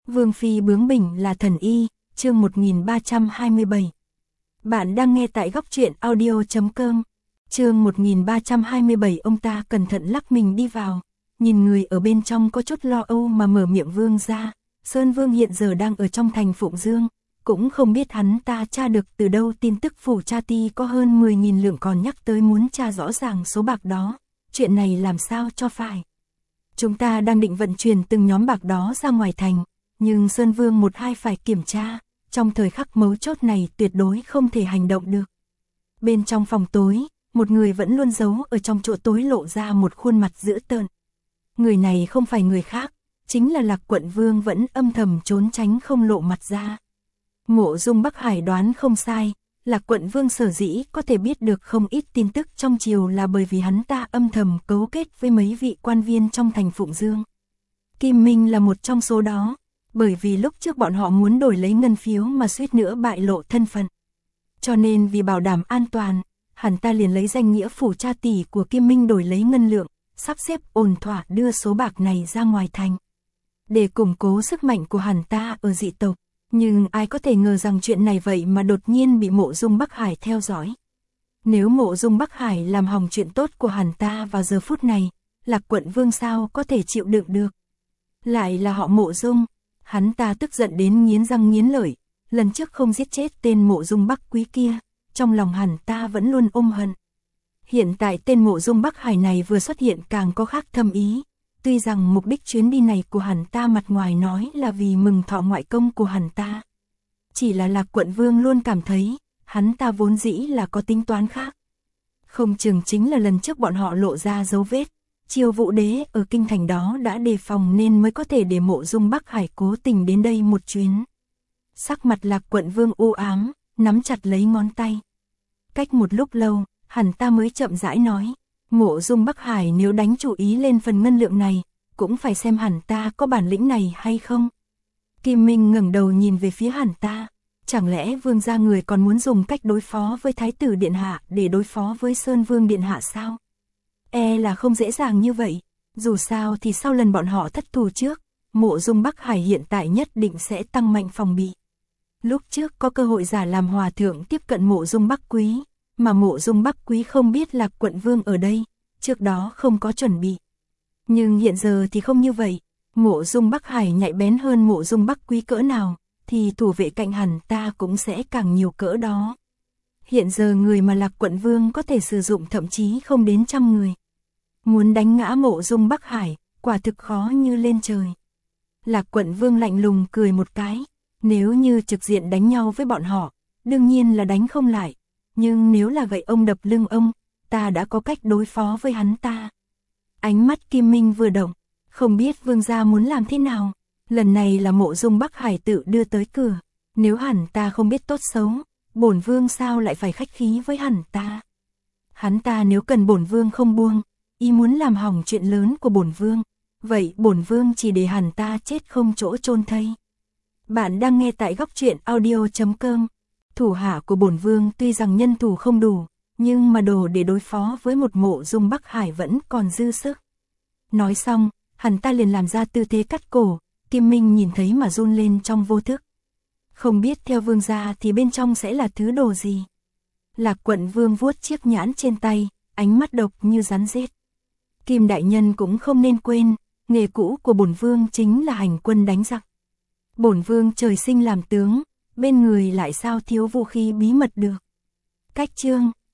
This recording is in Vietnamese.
Vương phi bướng bỉnh là thần y, chương 1327. Bạn đang nghe tại góc truyện audio.com. Chương 1327. Ông ta cẩn thận lắc mình đi vào, nhìn người ở bên trong có chút lo âu mà mở miệng. Vương gia, Sơn Vương hiện giờ đang ở trong thành Phụng Dương, cũng không biết hắn ta tra được từ đâu tin tức phủ Cha Ti có hơn 10.000 lượng, còn nhắc tới muốn tra rõ ràng số bạc đó. Chuyện này làm sao cho phải? Chúng ta đang định vận chuyển từng nhóm bạc đó ra ngoài thành, nhưng Sơn Vương một hai phải kiểm tra, trong thời khắc mấu chốt này tuyệt đối không thể hành động được. Bên trong phòng tối, một người vẫn luôn giấu ở trong chỗ tối lộ ra một khuôn mặt dữ tợn. Người này không phải người khác, chính là Lạc Quận Vương vẫn âm thầm trốn tránh không lộ mặt ra. Mộ Dung Bắc Hải đoán không sai, Lạc Quận Vương sở dĩ có thể biết được không ít tin tức trong triều là bởi vì hắn ta âm thầm cấu kết với mấy vị quan viên trong thành Phụng Dương. Kim Minh là một trong số đó, bởi vì lúc trước bọn họ muốn đổi lấy ngân phiếu mà suýt nữa bại lộ thân phận. Cho nên vì bảo đảm an toàn, hắn ta liền lấy danh nghĩa phủ Cha Tỷ của Kim Minh đổi lấy ngân lượng, sắp xếp ổn thỏa đưa số bạc này ra ngoài thành, để củng cố sức mạnh của hắn ta ở dị tộc. Nhưng ai có thể ngờ rằng chuyện này vậy mà đột nhiên bị Mộ Dung Bắc Hải theo dõi. Nếu Mộ Dung Bắc Hải làm hỏng chuyện tốt của hắn ta vào giờ phút này, Lạc Quận Vương sao có thể chịu đựng được? Lại là họ Mộ Dung, hắn ta tức giận đến nghiến răng nghiến lợi, lần trước không giết chết tên Mộ Dung Bắc Quý kia, trong lòng hắn ta vẫn luôn ôm hận. Hiện tại tên Mộ Dung Bắc Hải này vừa xuất hiện càng có khác thâm ý. Tuy rằng mục đích chuyến đi này của hắn ta mặt ngoài nói là vì mừng thọ ngoại công của hắn ta, chỉ là Lạc Quận Vương luôn cảm thấy hắn ta vốn dĩ là có tính toán khác. Không chừng chính là lần trước bọn họ lộ ra dấu vết, Chiêu Vũ Đế ở kinh thành đó đã đề phòng nên mới có thể để Mộ Dung Bắc Hải cố tình đến đây một chuyến. Sắc mặt Lạc Quận Vương u ám, nắm chặt lấy ngón tay. Cách một lúc lâu, hắn ta mới chậm rãi nói, Mộ Dung Bắc Hải nếu đánh chủ ý lên phần ngân lượng này, cũng phải xem hắn ta có bản lĩnh này hay không. Kim Minh ngẩng đầu nhìn về phía hắn ta, chẳng lẽ Vương gia người còn muốn dùng cách đối phó với Thái tử Điện Hạ để đối phó với Sơn Vương Điện Hạ sao? E là không dễ dàng như vậy, dù sao thì sau lần bọn họ thất thù trước, Mộ Dung Bắc Hải hiện tại nhất định sẽ tăng mạnh phòng bị. Lúc trước có cơ hội giả làm hòa thượng tiếp cận Mộ Dung Bắc Quý, mà Mộ Dung Bắc Quý không biết Lạc Quận Vương ở đây, trước đó không có chuẩn bị. Nhưng hiện giờ thì không như vậy, Mộ Dung Bắc Hải nhạy bén hơn Mộ Dung Bắc Quý cỡ nào, thì thủ vệ cạnh hắn ta cũng sẽ càng nhiều cỡ đó. Hiện giờ người mà Lạc Quận Vương có thể sử dụng thậm chí không đến 100 người. Muốn đánh ngã Mộ Dung Bắc Hải, quả thực khó như lên trời. Lạc Quận Vương lạnh lùng cười một cái, nếu như trực diện đánh nhau với bọn họ, đương nhiên là đánh không lại. Nhưng nếu là gậy ông đập lưng ông, ta đã có cách đối phó với hắn ta. Ánh mắt Kim Minh vừa động, không biết Vương gia muốn làm thế nào. Lần này là Mộ Dung Bắc Hải tự đưa tới cửa, nếu hắn ta không biết tốt xấu, bổn Vương sao lại phải khách khí với hắn ta. Hắn ta nếu cần bổn Vương không buông, ý muốn làm hỏng chuyện lớn của bổn Vương, vậy bổn Vương chỉ để hắn ta chết không chỗ chôn thây. Bạn đang nghe tại góc truyện audio.com. Thủ hạ của bổn Vương tuy rằng nhân thủ không đủ, nhưng mà đồ để đối phó với một Mộ Dung Bắc Hải vẫn còn dư sức. Nói xong, hắn ta liền làm ra tư thế cắt cổ, Kim Minh nhìn thấy mà run lên trong vô thức. Không biết theo Vương gia thì bên trong sẽ là thứ đồ gì. Lạc Quận Vương vuốt chiếc nhãn trên tay, ánh mắt độc như rắn rết. Kim đại nhân cũng không nên quên, nghề cũ của bổn Vương chính là hành quân đánh giặc. Bổn Vương trời sinh làm tướng, bên người lại sao thiếu vũ khí bí mật được. Cách chương